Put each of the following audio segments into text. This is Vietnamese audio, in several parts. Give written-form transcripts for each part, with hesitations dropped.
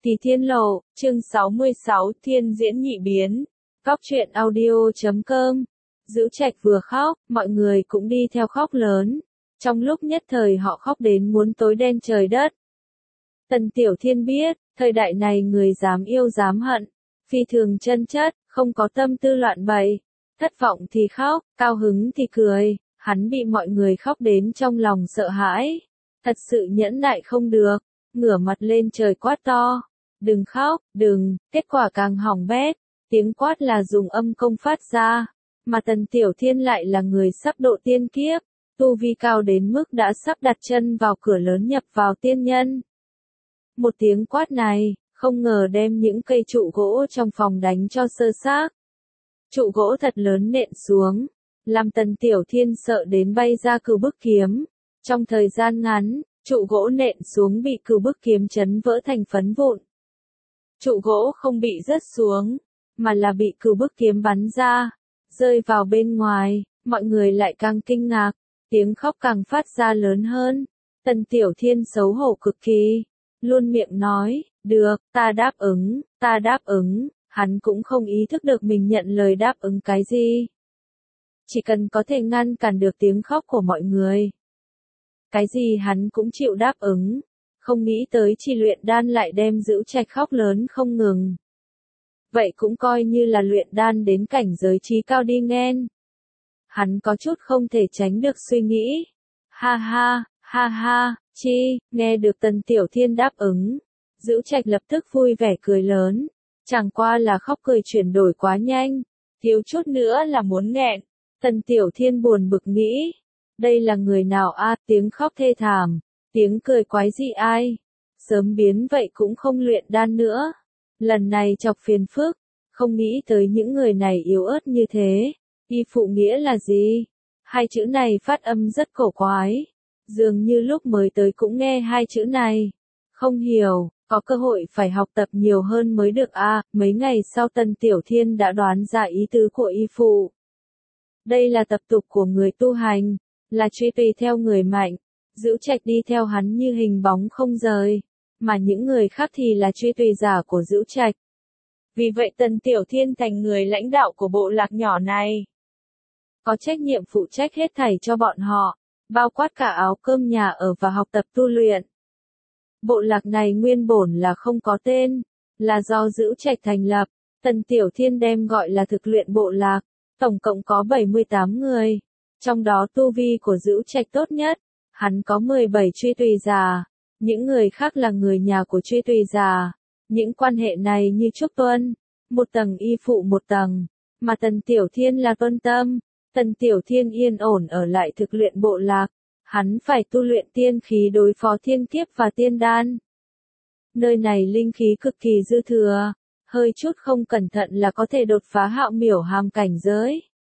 Tỷ Thiên Lộ, chương 66, Thiên diễn nhị biến. Góc truyện audio.com. Dữu Trạch vừa khóc, mọi người cũng đi theo khóc lớn. Trong lúc nhất thời họ khóc đến muốn tối đen trời đất. Tần Tiểu Thiên biết, thời đại này người dám yêu dám hận, phi thường chân chất, không có tâm tư loạn bậy. Thất vọng thì khóc, cao hứng thì cười, hắn bị mọi người khóc đến trong lòng sợ hãi. Thật sự nhẫn nại không được, ngửa mặt lên trời quát to. Đừng khóc, đừng, kết quả càng hỏng bét, tiếng quát là dùng âm công phát ra, mà Tần Tiểu Thiên lại là người sắp độ tiên kiếp, tu vi cao đến mức đã sắp đặt chân vào cửa lớn nhập vào tiên nhân. Một tiếng quát này, không ngờ đem những cây trụ gỗ trong phòng đánh cho sơ xác. Trụ gỗ thật lớn nện xuống, làm Tần Tiểu Thiên sợ đến bay ra cừu bức kiếm. Trong thời gian ngắn, trụ gỗ nện xuống bị cừu bức kiếm chấn vỡ thành phấn vụn. Trụ gỗ không bị rớt xuống, mà là bị cừu bức kiếm bắn ra, rơi vào bên ngoài, mọi người lại càng kinh ngạc, tiếng khóc càng phát ra lớn hơn. Tần Tiểu Thiên xấu hổ cực kỳ, luôn miệng nói, được, ta đáp ứng, hắn cũng không ý thức được mình nhận lời đáp ứng cái gì. Chỉ cần có thể ngăn cản được tiếng khóc của mọi người. Cái gì hắn cũng chịu đáp ứng. Không nghĩ tới chỉ luyện đan lại đem Dữu Trạch khóc lớn không ngừng. Vậy cũng coi như là luyện đan đến cảnh giới trí cao đi nghen. Hắn có chút không thể tránh được suy nghĩ. Ha ha, nghe được Tần Tiểu Thiên đáp ứng. Dữu Trạch lập tức vui vẻ cười lớn. Chẳng qua là khóc cười chuyển đổi quá nhanh. Thiếu chút nữa là muốn nghẹn. Tần Tiểu Thiên buồn bực nghĩ. Đây là người nào a, tiếng khóc thê thảm. Tiếng cười quái dị ai? Sớm biến vậy cũng không luyện đan nữa. Lần này chọc phiền phức, không nghĩ tới những người này yếu ớt như thế. Y phụ nghĩa là gì? Hai chữ này phát âm rất cổ quái. Dường như lúc mới tới cũng nghe hai chữ này. Không hiểu, có cơ hội phải học tập nhiều hơn mới được a. Mấy ngày sau Tần Tiểu Thiên đã đoán ra ý tứ của y phụ. Đây là tập tục của người tu hành, là truy tùy theo người mạnh. Dữu Trạch đi theo hắn như hình bóng không rời, mà những người khác thì là truy tùy giả của Dữu Trạch. Vì vậy Tần Tiểu Thiên thành người lãnh đạo của bộ lạc nhỏ này. Có trách nhiệm phụ trách hết thảy cho bọn họ, bao quát cả áo cơm nhà ở và học tập tu luyện. Bộ lạc này nguyên bổn là không có tên, là do Dữu Trạch thành lập, Tần Tiểu Thiên đem gọi là thực luyện bộ lạc, tổng cộng có 78 người, trong đó tu vi của Dữu Trạch tốt nhất. Hắn có 17 truy tùy giả, những người khác là người nhà của truy tùy giả. Những quan hệ này như trúc tuân, một tầng y phụ một tầng, mà Tần Tiểu Thiên là tuân tâm. Tần Tiểu Thiên yên ổn ở lại thực luyện bộ lạc, hắn phải tu luyện tiên khí đối phó thiên kiếp và tiên đan. Nơi này linh khí cực kỳ dư thừa, hơi chút không cẩn thận là có thể đột phá Hạo Miểu Hàm cảnh giới.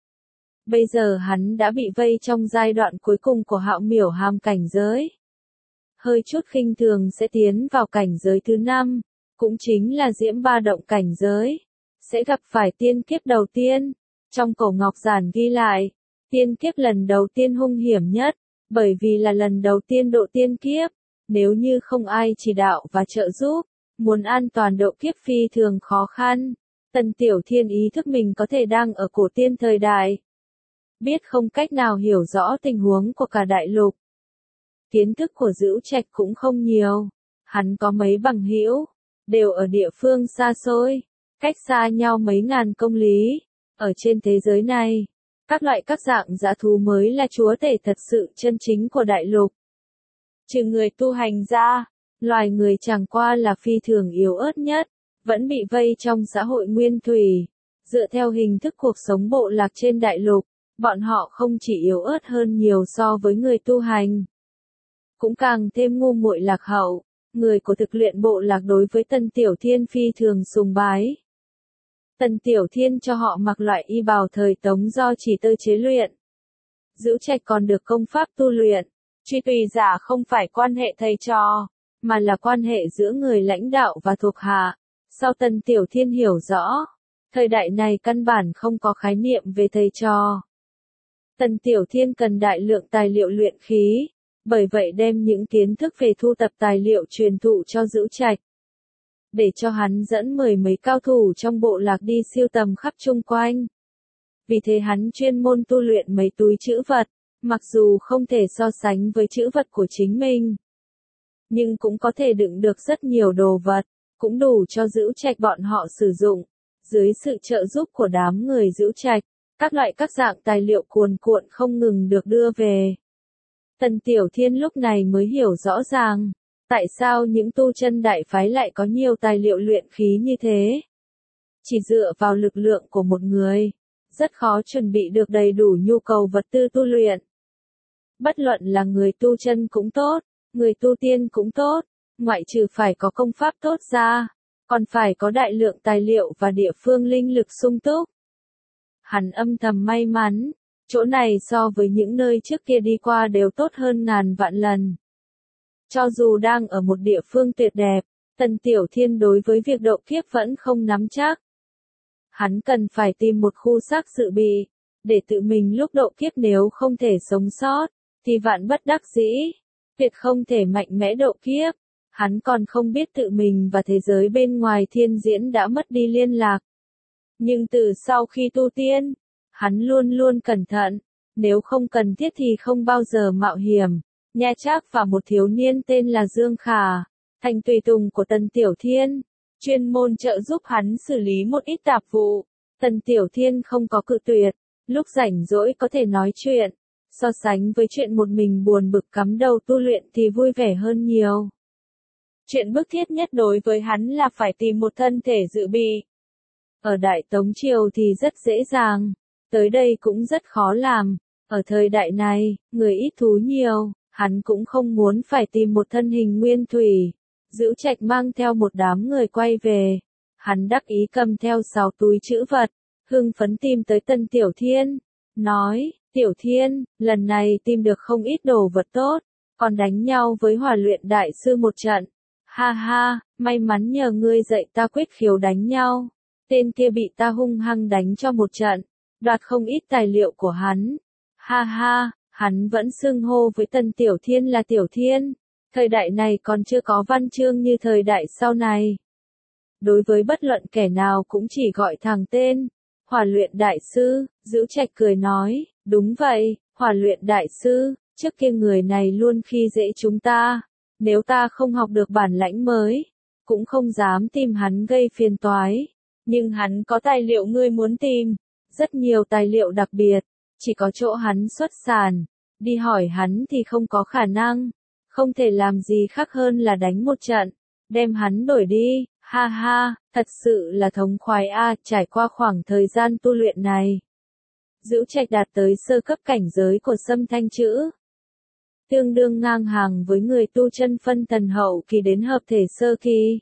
Bây giờ hắn đã bị vây trong giai đoạn cuối cùng của Hạo Miểu Hàm cảnh giới. Hơi chút khinh thường sẽ tiến vào cảnh giới thứ 5, cũng chính là Diễm Ba Động cảnh giới. Sẽ gặp phải tiên kiếp đầu tiên. Trong cổ ngọc giản ghi lại, tiên kiếp lần đầu tiên hung hiểm nhất, bởi vì là lần đầu tiên độ tiên kiếp. Nếu như không ai chỉ đạo và trợ giúp, muốn an toàn độ kiếp phi thường khó khăn. Tần Tiểu Thiên ý thức mình có thể đang ở cổ tiên thời đại. Biết không cách nào hiểu rõ tình huống của cả đại lục. Kiến thức của Dữu Trạch cũng không nhiều. Hắn có mấy bằng hữu, đều ở địa phương xa xôi, cách xa nhau mấy ngàn công lý. Ở trên thế giới này, các loại các dạng dã thú mới là chúa tể thật sự chân chính của đại lục. Trừ người tu hành ra, loài người chẳng qua là phi thường yếu ớt nhất, vẫn bị vây trong xã hội nguyên thủy. Dựa theo hình thức cuộc sống bộ lạc trên đại lục, bọn họ không chỉ yếu ớt hơn nhiều so với người tu hành, cũng càng thêm ngu muội lạc hậu. Người của thực luyện bộ lạc đối với Tần Tiểu Thiên phi thường sùng bái. Tần Tiểu Thiên cho họ mặc loại y bào thời Tống do chỉ tơ chế luyện. Dữu Trạch còn được công pháp tu luyện. Truy tùy giả không phải quan hệ thầy trò, mà là quan hệ giữa người lãnh đạo và thuộc hạ. Sau Tần Tiểu Thiên hiểu rõ, thời đại này căn bản không có khái niệm về thầy trò. Tần Tiểu Thiên cần đại lượng tài liệu luyện khí, bởi vậy đem những kiến thức về thu tập tài liệu truyền thụ cho Dữu Trạch. để cho hắn dẫn mười mấy cao thủ trong bộ lạc đi siêu tầm khắp chung quanh. Vì thế hắn chuyên môn tu luyện mấy túi trữ vật, mặc dù không thể so sánh với trữ vật của chính mình, nhưng cũng có thể đựng được rất nhiều đồ vật, cũng đủ cho Dữu Trạch bọn họ sử dụng. Dưới sự trợ giúp của đám người Dữu Trạch, các dạng tài liệu cuồn cuộn không ngừng được đưa về. Tần Tiểu Thiên lúc này mới hiểu rõ ràng, tại sao những tu chân đại phái lại có nhiều tài liệu luyện khí như thế. Chỉ dựa vào lực lượng của một người, rất khó chuẩn bị được đầy đủ nhu cầu vật tư tu luyện. Bất luận là người tu chân cũng tốt, người tu tiên cũng tốt, ngoại trừ phải có công pháp tốt ra, còn phải có đại lượng tài liệu và địa phương linh lực sung túc. Hắn âm thầm may mắn, chỗ này so với những nơi trước kia đi qua đều tốt hơn ngàn vạn lần. Cho dù đang ở một địa phương tuyệt đẹp, Tần Tiểu Thiên đối với việc độ kiếp vẫn không nắm chắc. Hắn cần phải tìm một khu xác dự bị, để tự mình lúc độ kiếp nếu không thể sống sót, thì vạn bất đắc dĩ, tuyệt không thể mạnh mẽ độ kiếp. Hắn còn không biết tự mình và thế giới bên ngoài thiên diễn đã mất đi liên lạc. Nhưng từ sau khi tu tiên, hắn luôn luôn cẩn thận, nếu không cần thiết thì không bao giờ mạo hiểm. Nha Trác và một thiếu niên tên là Dương Khả, thành tùy tùng của Tần Tiểu Thiên, chuyên môn trợ giúp hắn xử lý một ít tạp vụ. Tần Tiểu Thiên không có cự tuyệt, lúc rảnh rỗi có thể nói chuyện, so sánh với chuyện một mình buồn bực cắm đầu tu luyện thì vui vẻ hơn nhiều. Chuyện bức thiết nhất đối với hắn là phải tìm một thân thể dự bị. Ở Đại Tống Triều thì rất dễ dàng, tới đây cũng rất khó làm. Ở thời đại này, người ít thú nhiều, hắn cũng không muốn phải tìm một thân hình nguyên thủy. Dữu Trạch mang theo một đám người quay về. Hắn đắc ý cầm theo 6 túi trữ vật, hưng phấn tìm tới Tần Tiểu Thiên. Nói, Tiểu Thiên, lần này tìm được không ít đồ vật tốt, còn đánh nhau với Hỏa Luyện Đại Sư một trận. Ha ha, may mắn nhờ ngươi dạy ta quyết khiếu đánh nhau. Tên kia bị ta hung hăng đánh cho một trận, đoạt không ít tài liệu của hắn. Ha ha, hắn vẫn xưng hô với Tần Tiểu Thiên là Tiểu Thiên. Thời đại này còn chưa có văn chương như thời đại sau này. Đối với bất luận kẻ nào cũng chỉ gọi thẳng tên. Hỏa Luyện Đại Sư, Dữu Trạch cười nói, đúng vậy, Hỏa Luyện Đại Sư, trước kia người này luôn khi dễ chúng ta. Nếu ta không học được bản lãnh mới, cũng không dám tìm hắn gây phiền toái. Nhưng hắn có tài liệu ngươi muốn tìm, rất nhiều tài liệu đặc biệt, chỉ có chỗ hắn xuất sản, đi hỏi hắn thì không có khả năng, không thể làm gì khác hơn là đánh một trận, đem hắn đổi đi. Ha ha, thật sự là thống khoái a, trải qua khoảng thời gian tu luyện này. Dữu Trạch đạt tới sơ cấp cảnh giới của Sâm Thanh chữ, tương đương ngang hàng với người tu chân phân thần hậu kỳ đến hợp thể sơ kỳ.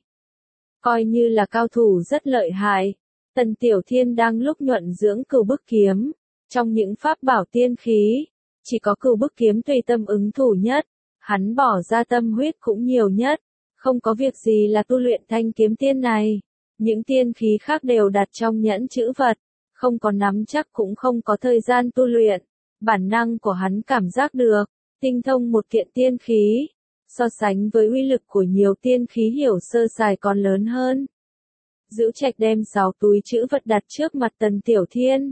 Coi như là cao thủ rất lợi hại. Tần Tiểu Thiên đang lúc nhuận dưỡng Cửu Bức Kiếm. Trong những pháp bảo tiên khí, chỉ có Cửu Bức Kiếm tùy tâm ứng thủ nhất. Hắn bỏ ra tâm huyết cũng nhiều nhất. Không có việc gì là tu luyện thanh kiếm tiên này. Những tiên khí khác đều đặt trong nhẫn trữ vật. Không có nắm chắc cũng không có thời gian tu luyện. Bản năng của hắn cảm giác được. Tinh thông một kiện tiên khí, so sánh với uy lực của nhiều tiên khí hiểu sơ sài còn lớn hơn. Dữu Trạch đem 6 túi trữ vật đặt trước mặt Tần Tiểu Thiên.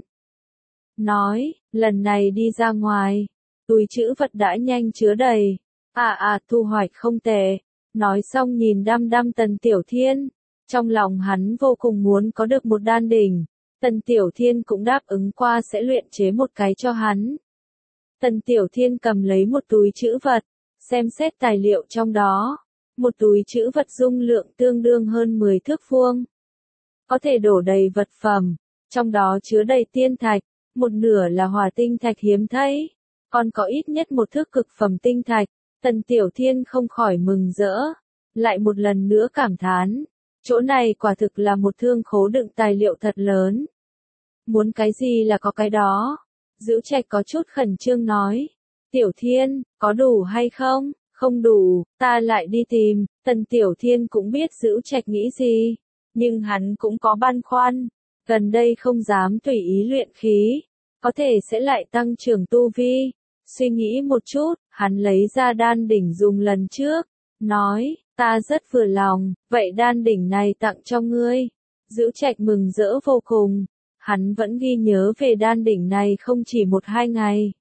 Nói, lần này đi ra ngoài, túi trữ vật đã nhanh chứa đầy. Thu hoạch không tệ. Nói xong nhìn đăm đăm Tần Tiểu Thiên. Trong lòng hắn vô cùng muốn có được một đan đỉnh. Tần Tiểu Thiên cũng đáp ứng qua sẽ luyện chế một cái cho hắn. Tần Tiểu Thiên cầm lấy một túi trữ vật, xem xét tài liệu trong đó. Một túi trữ vật dung lượng tương đương hơn 10 thước vuông. Có thể đổ đầy vật phẩm, trong đó chứa đầy tiên thạch, một nửa là hỏa tinh thạch hiếm thấy, còn có ít nhất một thước cực phẩm tinh thạch. Tần Tiểu Thiên không khỏi mừng rỡ, lại một lần nữa cảm thán, chỗ này quả thực là một thương khố đựng tài liệu thật lớn. Muốn cái gì là có cái đó. Dữu Trạch có chút khẩn trương nói, Tiểu Thiên, có đủ hay không? Không đủ, ta lại đi tìm. Tần Tiểu Thiên cũng biết Dữu Trạch nghĩ gì, nhưng hắn cũng có băn khoăn, gần đây không dám tùy ý luyện khí, có thể sẽ lại tăng trưởng tu vi. Suy nghĩ một chút, hắn lấy ra đan đỉnh dùng lần trước, nói, Ta rất vừa lòng, vậy đan đỉnh này tặng cho ngươi. Dữu Trạch mừng rỡ vô cùng, hắn vẫn ghi nhớ về đan đỉnh này không chỉ 1-2 ngày.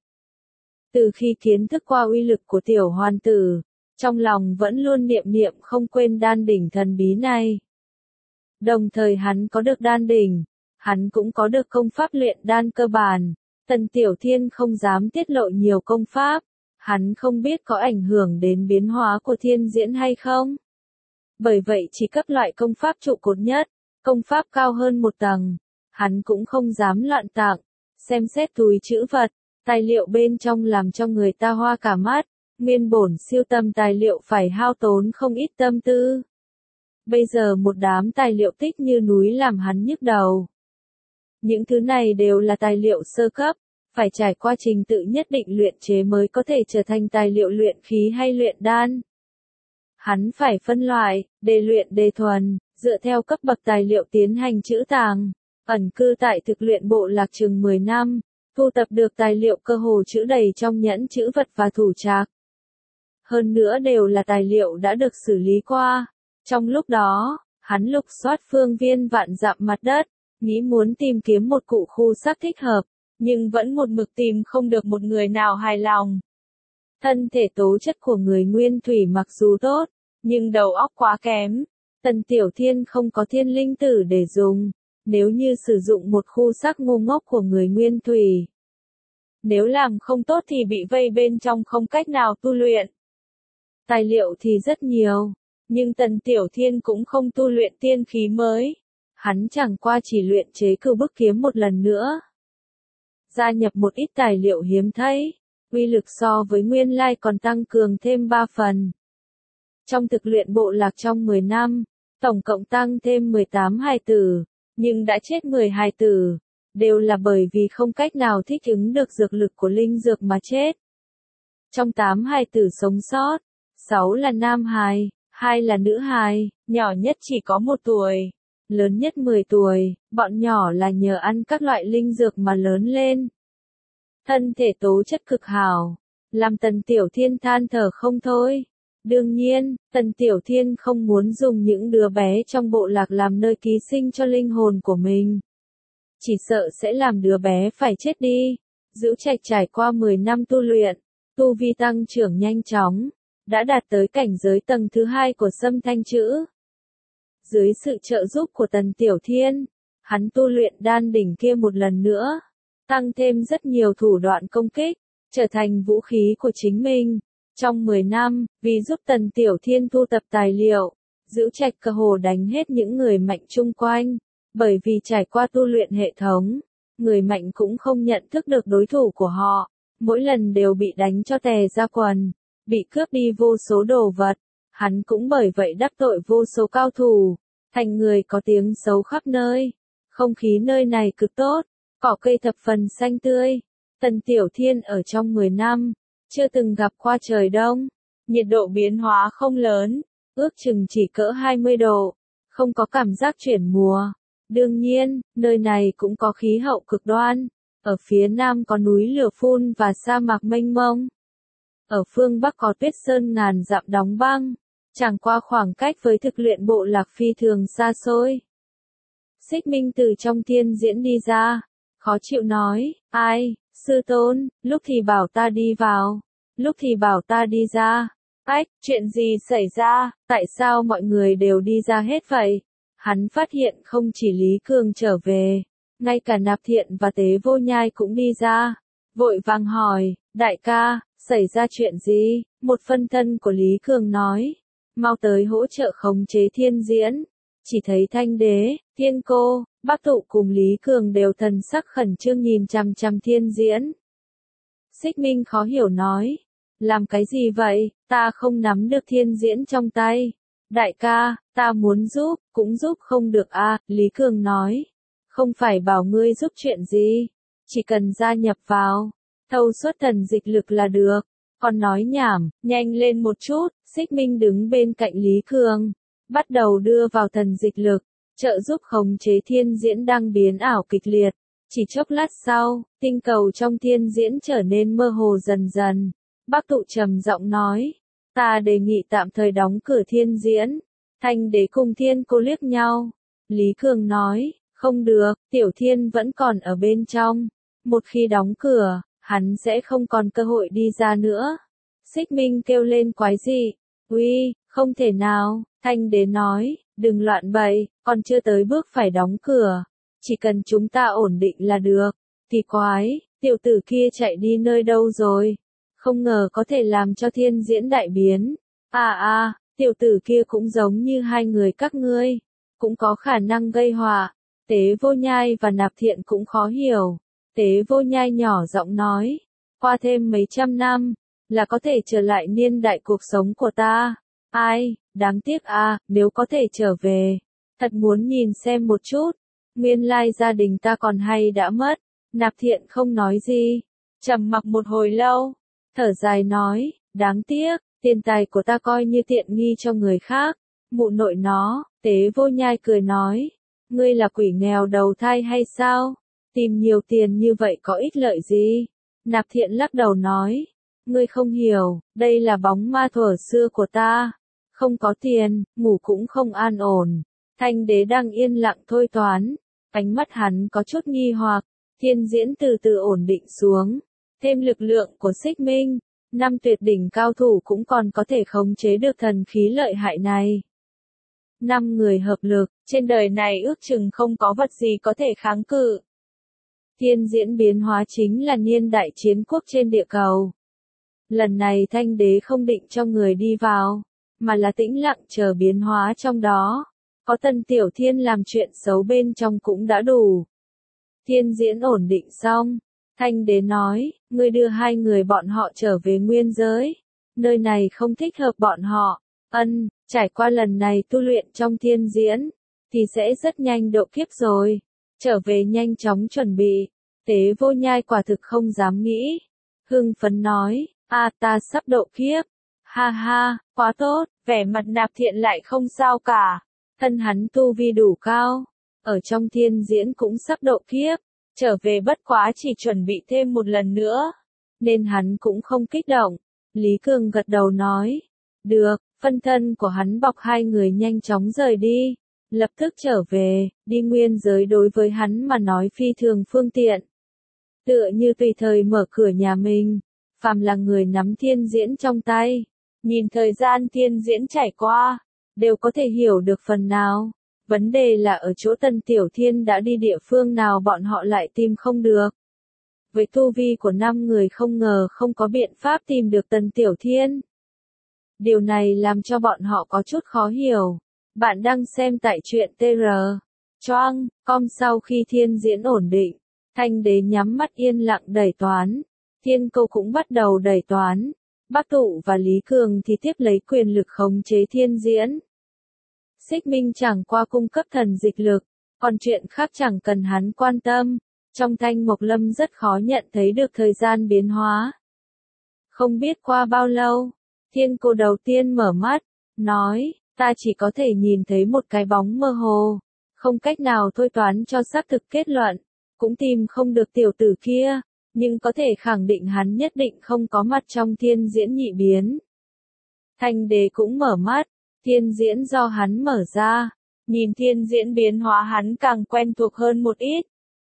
Từ khi kiến thức qua uy lực của tiểu hoàn tử, trong lòng vẫn luôn niệm niệm không quên đan đỉnh thần bí này. Đồng thời hắn có được đan đỉnh, hắn cũng có được công pháp luyện đan cơ bản. Tần Tiểu Thiên không dám tiết lộ nhiều công pháp, hắn không biết có ảnh hưởng đến biến hóa của thiên diễn hay không. Bởi vậy chỉ cấp loại công pháp trụ cột nhất, công pháp cao hơn một tầng, hắn cũng không dám loạn tặng. Xem xét túi trữ vật, tài liệu bên trong làm cho người ta hoa cả mắt, nguyên bổn siêu tầm tài liệu phải hao tốn không ít tâm tư. Bây giờ một đám tài liệu tích như núi làm hắn nhức đầu. Những thứ này đều là tài liệu sơ cấp, phải trải qua trình tự nhất định luyện chế mới có thể trở thành tài liệu luyện khí hay luyện đan. Hắn phải phân loại, đề luyện đề thuần, dựa theo cấp bậc tài liệu tiến hành trữ tàng. Ẩn cư tại thực luyện bộ lạc chừng 10 năm, thu tập được tài liệu cơ hồ trữ đầy trong nhẫn trữ vật và thủ trạc. Hơn nữa đều là tài liệu đã được xử lý qua. Trong lúc đó, hắn lục soát phương viên vạn dặm mặt đất, nghĩ muốn tìm kiếm một cụ khu xác thích hợp, nhưng vẫn một mực tìm không được một người nào hài lòng. Thân thể tố chất của người nguyên thủy mặc dù tốt, nhưng đầu óc quá kém. Tần Tiểu Thiên không có thiên linh tử để dùng, nếu như sử dụng một khu xác ngu ngốc của người nguyên thủy. Nếu làm không tốt thì bị vây bên trong không cách nào tu luyện. Tài liệu thì rất nhiều, nhưng Tần Tiểu Thiên cũng không tu luyện tiên khí mới. Hắn chẳng qua chỉ luyện chế cửu bức kiếm một lần nữa. Gia nhập một ít tài liệu hiếm thấy, uy lực so với nguyên lai còn tăng cường thêm 3 phần. Trong thực luyện bộ lạc trong 10 năm, tổng cộng tăng thêm 18 hài tử, nhưng đã chết 10 hài tử, đều là bởi vì không cách nào thích ứng được dược lực của linh dược mà chết. Trong 8 hài tử sống sót, 6 là nam hài, 2 là nữ hài, nhỏ nhất chỉ có 1 tuổi, lớn nhất 10 tuổi, bọn nhỏ là nhờ ăn các loại linh dược mà lớn lên. Thân thể tố chất cực hảo, làm Tần Tiểu Thiên than thở không thôi. Đương nhiên, Tần Tiểu Thiên không muốn dùng những đứa bé trong bộ lạc làm nơi ký sinh cho linh hồn của mình. Chỉ sợ sẽ làm đứa bé phải chết đi. Dữu Trạch trải qua 10 năm tu luyện, tu vi tăng trưởng nhanh chóng, đã đạt tới cảnh giới tầng thứ 2 của Sâm Thanh Chữ. Dưới sự trợ giúp của Tần Tiểu Thiên, hắn tu luyện đan đỉnh kia một lần nữa, tăng thêm rất nhiều thủ đoạn công kích, trở thành vũ khí của chính mình. Trong 10 năm, vì giúp Tần Tiểu Thiên thu tập tài liệu, Dữu Trạch cơ hồ đánh hết những người mạnh chung quanh, bởi vì trải qua tu luyện hệ thống, người mạnh cũng không nhận thức được đối thủ của họ, mỗi lần đều bị đánh cho tè ra quần, bị cướp đi vô số đồ vật. Hắn cũng bởi vậy đắc tội vô số cao thủ, thành người có tiếng xấu khắp nơi. Không khí nơi này cực tốt, cỏ cây thập phần xanh tươi. Tần Tiểu Thiên ở trong 10 năm, chưa từng gặp qua trời đông, nhiệt độ biến hóa không lớn, ước chừng chỉ cỡ 20 độ, không có cảm giác chuyển mùa. Đương nhiên, nơi này cũng có khí hậu cực đoan, ở phía nam có núi lửa phun và sa mạc mênh mông. Ở phương Bắc có tuyết sơn ngàn dặm đóng băng, chẳng qua khoảng cách với thực luyện bộ lạc phi thường xa xôi. Xích Minh từ trong thiên diễn đi ra, khó chịu nói, ai, sư tôn, lúc thì bảo ta đi vào, lúc thì bảo ta đi ra. Ách, chuyện gì xảy ra, tại sao mọi người đều đi ra hết vậy? Hắn phát hiện không chỉ Lý Cường trở về, ngay cả Nạp Thiện và Tế Vô Nhai cũng đi ra. Vội vàng hỏi, đại ca, xảy ra chuyện gì? Một phân thân của Lý Cường nói, mau tới hỗ trợ khống chế thiên diễn. Chỉ thấy Thanh Đế, Thiên Cô, Bắc Tụ cùng Lý Cường đều thần sắc khẩn trương nhìn chằm chằm thiên diễn. Xích Minh khó hiểu nói, làm cái gì vậy, ta không nắm được thiên diễn trong tay. Đại ca, ta muốn giúp, cũng giúp không được a. Lý Cường nói, không phải bảo ngươi giúp chuyện gì, chỉ cần gia nhập vào, thâu suất thần dịch lực là được. Còn nói nhảm, nhanh lên một chút. Xích Minh đứng bên cạnh Lý Cường, bắt đầu đưa vào thần dịch lực, trợ giúp khống chế thiên diễn đang biến ảo kịch liệt. Chỉ chốc lát sau, tinh cầu trong thiên diễn trở nên mơ hồ dần dần. Bắc Tụ trầm giọng nói, Ta đề nghị tạm thời đóng cửa thiên diễn. Thanh đế cùng thiên cô liếc nhau. Lý Cường nói, không được, Tiểu Thiên vẫn còn ở bên trong. Một khi đóng cửa, hắn sẽ không còn cơ hội đi ra nữa. Xích Minh kêu lên quái dị. Uy, không thể nào, Thanh đế nói, đừng loạn bậy, còn chưa tới bước phải đóng cửa. Chỉ cần chúng ta ổn định là được. Thì quái, tiểu tử kia chạy đi nơi đâu rồi? Không ngờ có thể làm cho thiên diễn đại biến. Tiểu tử kia cũng giống như hai người các ngươi. Cũng có khả năng gây họa. Tế Vô Nhai và Nạp Thiện cũng khó hiểu. Tế Vô Nhai nhỏ giọng nói. Qua thêm mấy trăm năm, là có thể trở lại niên đại cuộc sống của ta. Ai, đáng tiếc nếu có thể trở về. Thật muốn nhìn xem một chút. Nguyên lai gia đình ta còn hay đã mất. Nạp Thiện không nói gì. Trầm mặc một hồi lâu. Thở dài nói, đáng tiếc, tiền tài của ta coi như tiện nghi cho người khác. Mụ nội nó, Tế Vô Nhai cười nói. Ngươi là quỷ nghèo đầu thai hay sao? Tìm nhiều tiền như vậy có ích lợi gì? Nạp Thiện lắc đầu nói. Ngươi không hiểu, đây là bóng ma thuở xưa của ta. Không có tiền, ngủ cũng không an ổn. Thanh đế đang yên lặng thôi toán. Ánh mắt hắn có chút nghi hoặc. Thiên diễn từ từ ổn định xuống. Thêm lực lượng của Xích Minh. 5 tuyệt đỉnh cao thủ cũng còn có thể khống chế được thần khí lợi hại này. 5 người hợp lực, trên đời này ước chừng không có vật gì có thể kháng cự. Thiên diễn biến hóa chính là niên đại chiến quốc trên địa cầu. Lần này Thanh đế không định cho người đi vào, mà là tĩnh lặng chờ biến hóa trong đó. Có Tân Tiểu Thiên làm chuyện xấu bên trong cũng đã đủ. Thiên diễn ổn định xong. Thanh đế nói, ngươi đưa 2 người bọn họ trở về nguyên giới. Nơi này không thích hợp bọn họ. Trải qua lần này tu luyện trong thiên diễn, thì sẽ rất nhanh độ kiếp rồi. Trở về nhanh chóng chuẩn bị. Tế Vô Nhai quả thực không dám nghĩ. Hưng phấn nói, ta sắp độ kiếp. Ha ha, quá tốt, vẻ mặt Nạp Thiện lại không sao cả. Thân hắn tu vi đủ cao. Ở trong thiên diễn cũng sắp độ kiếp. Trở về bất quá chỉ chuẩn bị thêm một lần nữa. Nên hắn cũng không kích động. Lý Cường gật đầu nói. Được, phân thân của hắn bọc 2 người nhanh chóng rời đi. Lập tức trở về, đi nguyên giới đối với hắn mà nói phi thường phương tiện. Tựa như tùy thời mở cửa nhà mình. Phàm là người nắm thiên diễn trong tay. Nhìn thời gian thiên diễn trải qua. Đều có thể hiểu được phần nào. Vấn đề là ở chỗ Tân Tiểu Thiên đã đi địa phương nào bọn họ lại tìm không được. Với tu vi của 5 người không ngờ không có biện pháp tìm được Tân Tiểu Thiên. Điều này làm cho bọn họ có chút khó hiểu. Bạn đang xem tại truyện TR. Choang, com sau khi thiên diễn ổn định. Thanh đế nhắm mắt yên lặng đẩy toán. Thiên câu cũng bắt đầu đẩy toán. Bác Tụ và Lý Cường thì tiếp lấy quyền lực khống chế thiên diễn. Xích Minh chẳng qua cung cấp thần dịch lực, còn chuyện khác chẳng cần hắn quan tâm. Trong Thanh Mộc Lâm rất khó nhận thấy được thời gian biến hóa. Không biết qua bao lâu, thiên cô đầu tiên mở mắt, nói, ta chỉ có thể nhìn thấy một cái bóng mơ hồ, không cách nào thôi toán cho xác thực kết luận, cũng tìm không được tiểu tử kia, nhưng có thể khẳng định hắn nhất định không có mặt trong thiên diễn nhị biến. Thanh đế cũng mở mắt. Thiên diễn do hắn mở ra, nhìn thiên diễn biến hóa hắn càng quen thuộc hơn một ít.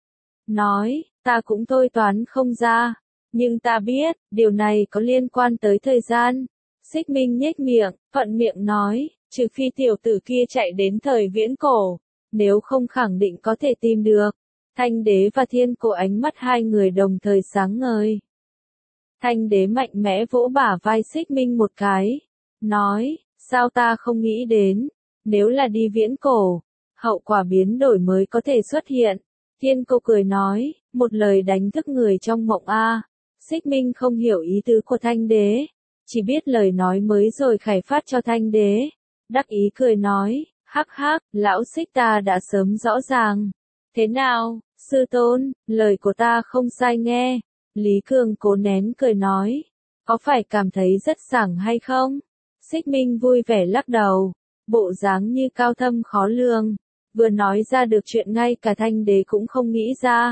Nói, ta cũng thôi toán không ra, nhưng ta biết, điều này có liên quan tới thời gian. Xích Minh nhếch miệng, thuận miệng nói, trừ phi tiểu tử kia chạy đến thời viễn cổ, nếu không khẳng định có thể tìm được. Thanh đế và thiên cô ánh mắt 2 người đồng thời sáng ngời. Thanh đế mạnh mẽ vỗ bả vai Xích Minh một cái, nói, sao ta không nghĩ đến, nếu là đi viễn cổ, hậu quả biến đổi mới có thể xuất hiện. Thiên cô cười nói, một lời đánh thức người trong mộng a. Xích Minh không hiểu ý tứ của Thanh đế, chỉ biết lời nói mới rồi khải phát cho Thanh đế. Đắc ý cười nói, hắc hắc, lão Xích ta đã sớm rõ ràng. Thế nào, sư tôn, lời của ta không sai nghe. Lý Cường cố nén cười nói, có phải cảm thấy rất sảng hay không? Xích Minh vui vẻ lắc đầu, bộ dáng như cao thâm khó lường, vừa nói ra được chuyện ngay cả Thanh đế cũng không nghĩ ra.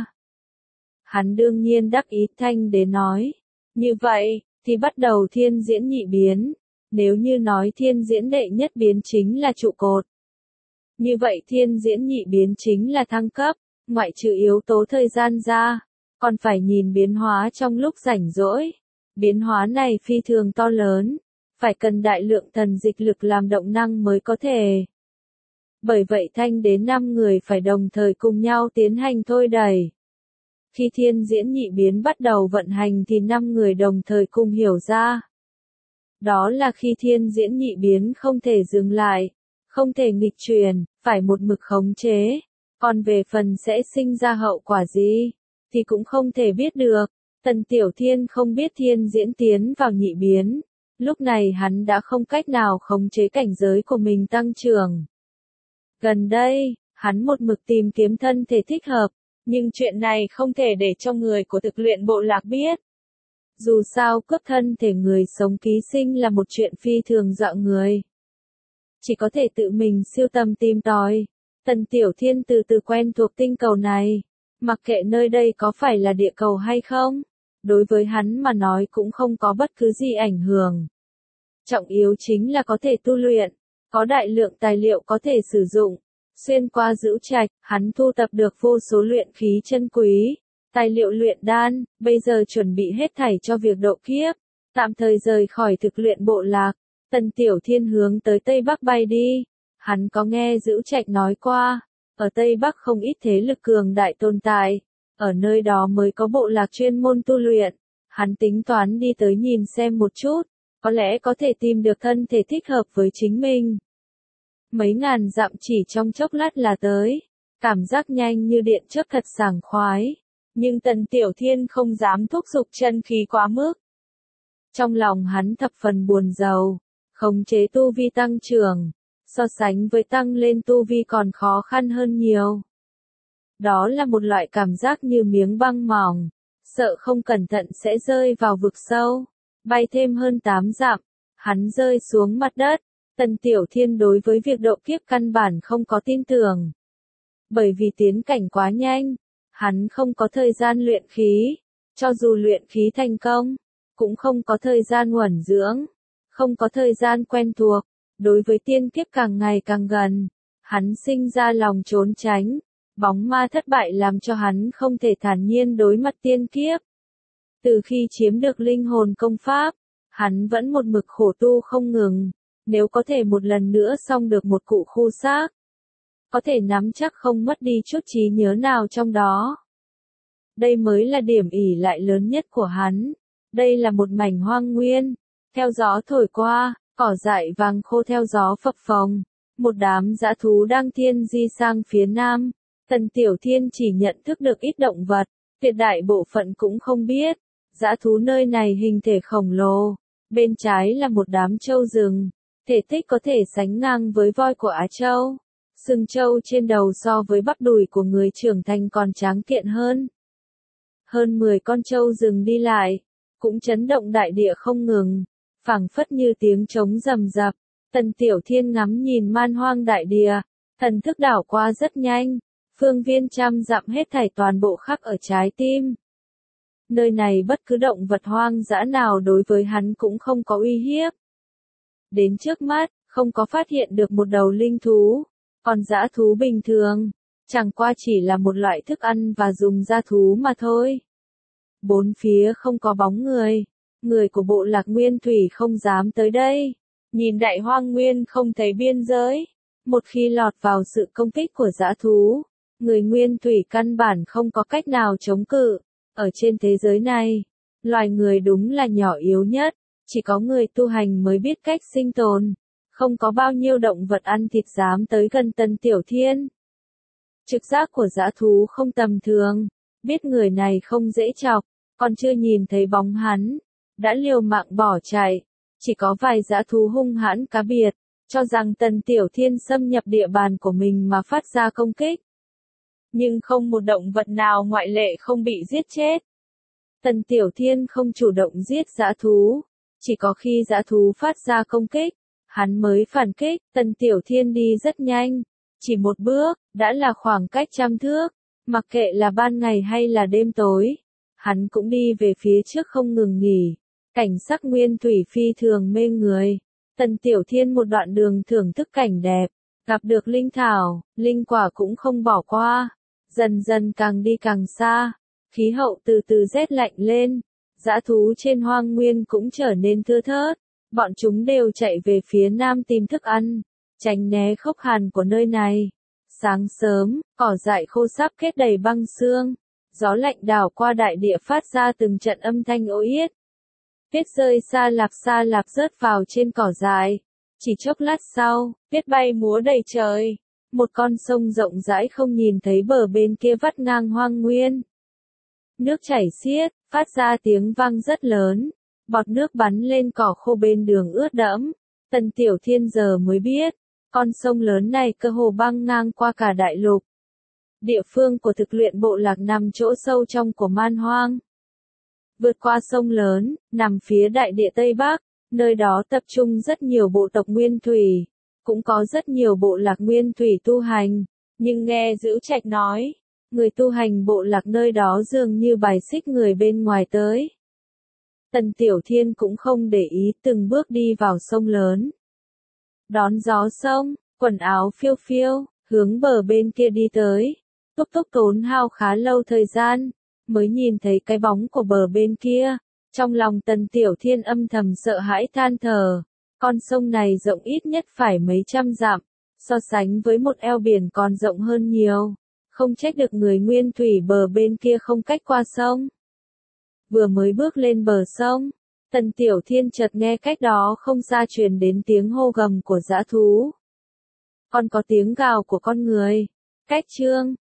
Hắn đương nhiên đắc ý. Thanh đế nói, như vậy, thì bắt đầu thiên diễn nhị biến. Nếu như nói thiên diễn đệ nhất biến chính là trụ cột, như vậy thiên diễn nhị biến chính là thăng cấp, ngoại trừ yếu tố thời gian ra, còn phải nhìn biến hóa trong lúc rảnh rỗi. Biến hóa này phi thường to lớn, phải cần đại lượng thần dịch lực làm động năng mới có thể. Bởi vậy Thanh đến 5 người phải đồng thời cùng nhau tiến hành thôi đẩy. Khi thiên diễn nhị biến bắt đầu vận hành thì 5 người đồng thời cùng hiểu ra. Đó là khi thiên diễn nhị biến không thể dừng lại, không thể nghịch chuyển, phải một mực khống chế. Còn về phần sẽ sinh ra hậu quả gì, thì cũng không thể biết được. Tần Tiểu Thiên không biết thiên diễn tiến vào nhị biến. Lúc này hắn đã không cách nào khống chế cảnh giới của mình tăng trưởng. Gần đây, hắn một mực tìm kiếm thân thể thích hợp, nhưng chuyện này không thể để cho người của thực luyện bộ lạc biết. Dù sao cướp thân thể người sống ký sinh là một chuyện phi thường dọa người. Chỉ có thể tự mình siêu tầm tìm tòi. Tần Tiểu Thiên từ từ quen thuộc tinh cầu này. Mặc kệ nơi đây có phải là địa cầu hay không, đối với hắn mà nói cũng không có bất cứ gì ảnh hưởng. Trọng yếu chính là có thể tu luyện, có đại lượng tài liệu có thể sử dụng. Xuyên qua Dữ Trạch, hắn thu tập được vô số luyện khí chân quý, tài liệu luyện đan, bây giờ chuẩn bị hết thảy cho việc độ kiếp, tạm thời rời khỏi thực luyện bộ lạc. Tần Tiểu Thiên hướng tới Tây Bắc bay đi. Hắn có nghe Dữ Trạch nói qua, ở Tây Bắc không ít thế lực cường đại tồn tại, ở nơi đó mới có bộ lạc chuyên môn tu luyện. Hắn tính toán đi tới nhìn xem một chút, có lẽ có thể tìm được thân thể thích hợp với chính mình. Mấy ngàn dặm chỉ trong chốc lát là tới, cảm giác nhanh như điện chớp thật sảng khoái, nhưng Tần Tiểu Thiên không dám thúc giục chân khí quá mức. Trong lòng hắn thập phần buồn rầu, khống chế tu vi tăng trưởng, so sánh với tăng lên tu vi còn khó khăn hơn nhiều. Đó là một loại cảm giác như miếng băng mỏng, sợ không cẩn thận sẽ rơi vào vực sâu. Bay thêm hơn 8 dặm, hắn rơi xuống mặt đất. Tần Tiểu Thiên đối với việc độ kiếp căn bản không có tin tưởng. Bởi vì tiến cảnh quá nhanh, hắn không có thời gian luyện khí, cho dù luyện khí thành công, cũng không có thời gian uẩn dưỡng, không có thời gian quen thuộc. Đối với tiên kiếp càng ngày càng gần, hắn sinh ra lòng trốn tránh, bóng ma thất bại làm cho hắn không thể thản nhiên đối mặt tiên kiếp. Từ khi chiếm được linh hồn công pháp, hắn vẫn một mực khổ tu không ngừng. Nếu có thể một lần nữa xong được một cụ khu xác, có thể nắm chắc không mất đi chút trí nhớ nào trong đó. Đây mới là điểm ỷ lại lớn nhất của hắn. Đây là một mảnh hoang nguyên, theo gió thổi qua, cỏ dại vàng khô theo gió phập phồng. Một đám dã thú đang thiên di sang phía nam. Tần Tiểu Thiên chỉ nhận thức được ít động vật, tuyệt đại bộ phận cũng không biết. Dã thú nơi này hình thể khổng lồ, bên trái là một đám trâu rừng. Thể tích có thể sánh ngang với voi của Á Châu. Sừng trâu trên đầu so với bắp đùi của người trưởng thành còn tráng kiện hơn. Hơn 10 con trâu rừng đi lại, cũng chấn động đại địa không ngừng, phảng phất như tiếng trống rầm rập. Tần Tiểu Thiên ngắm nhìn man hoang đại địa, thần thức đảo qua rất nhanh, phương viên trăm dặm hết thảy toàn bộ khắc ở trái tim. Nơi này bất cứ động vật hoang dã nào đối với hắn cũng không có uy hiếp. Đến trước mắt, không có phát hiện được một đầu linh thú, còn dã thú bình thường, chẳng qua chỉ là một loại thức ăn và dùng da thú mà thôi. Bốn phía không có bóng người, người của bộ lạc Nguyên Thủy không dám tới đây. Nhìn đại hoang nguyên không thấy biên giới, một khi lọt vào sự công kích của dã thú, người Nguyên Thủy căn bản không có cách nào chống cự. Ở trên thế giới này, loài người đúng là nhỏ yếu nhất. Chỉ có người tu hành mới biết cách sinh tồn, không có bao nhiêu động vật ăn thịt dám tới gần Tần Tiểu Thiên. Trực giác của dã thú không tầm thường, biết người này không dễ chọc, còn chưa nhìn thấy bóng hắn, đã liều mạng bỏ chạy. Chỉ có vài dã thú hung hãn cá biệt, cho rằng Tần Tiểu Thiên xâm nhập địa bàn của mình mà phát ra công kích. Nhưng không một động vật nào ngoại lệ không bị giết chết. Tần Tiểu Thiên không chủ động giết dã thú. Chỉ có khi dã thú phát ra công kích, hắn mới phản kích. Tần Tiểu Thiên đi rất nhanh, chỉ một bước, đã là khoảng cách 100 thước, mặc kệ là ban ngày hay là đêm tối, hắn cũng đi về phía trước không ngừng nghỉ. Cảnh sắc Nguyên Thủy phi thường mê người, Tần Tiểu Thiên một đoạn đường thưởng thức cảnh đẹp, gặp được linh thảo, linh quả cũng không bỏ qua. Dần dần càng đi càng xa, khí hậu từ từ rét lạnh lên, dã thú trên hoang nguyên cũng trở nên thưa thớt, bọn chúng đều chạy về phía nam tìm thức ăn, tránh né khốc hàn của nơi này. Sáng sớm, cỏ dại khô sáp kết đầy băng sương, gió lạnh đảo qua đại địa phát ra từng trận âm thanh ối yết. Tuyết rơi xa lạp rớt vào trên cỏ dại. Chỉ chốc lát sau, tuyết bay múa đầy trời. Một con sông rộng rãi không nhìn thấy bờ bên kia vắt ngang hoang nguyên. Nước chảy xiết, phát ra tiếng vang rất lớn. Bọt nước bắn lên cỏ khô bên đường ướt đẫm. Tần Tiểu Thiên giờ mới biết, con sông lớn này cơ hồ băng ngang qua cả đại lục. Địa phương của thực luyện bộ lạc nằm chỗ sâu trong của man hoang. Vượt qua sông lớn, nằm phía đại địa Tây Bắc, nơi đó tập trung rất nhiều bộ tộc nguyên thủy, cũng có rất nhiều bộ lạc nguyên thủy tu hành, nhưng nghe Dữu Trạch nói, người tu hành bộ lạc nơi đó dường như bài xích người bên ngoài tới. Tần Tiểu Thiên cũng không để ý, từng bước đi vào sông lớn. Đón gió sông, quần áo phiêu phiêu, hướng bờ bên kia đi tới. Túc tốn hao khá lâu thời gian, mới nhìn thấy cái bóng của bờ bên kia. Trong lòng Tần Tiểu Thiên âm thầm sợ hãi than thở. Con sông này rộng ít nhất phải mấy trăm dặm, so sánh với một eo biển còn rộng hơn nhiều. Không trách được người nguyên thủy bờ bên kia không cách qua sông. Vừa mới bước lên bờ sông, Tần Tiểu Thiên chợt nghe cách đó không xa truyền đến tiếng hô gầm của dã thú. Còn có tiếng gào của con người. Cách chương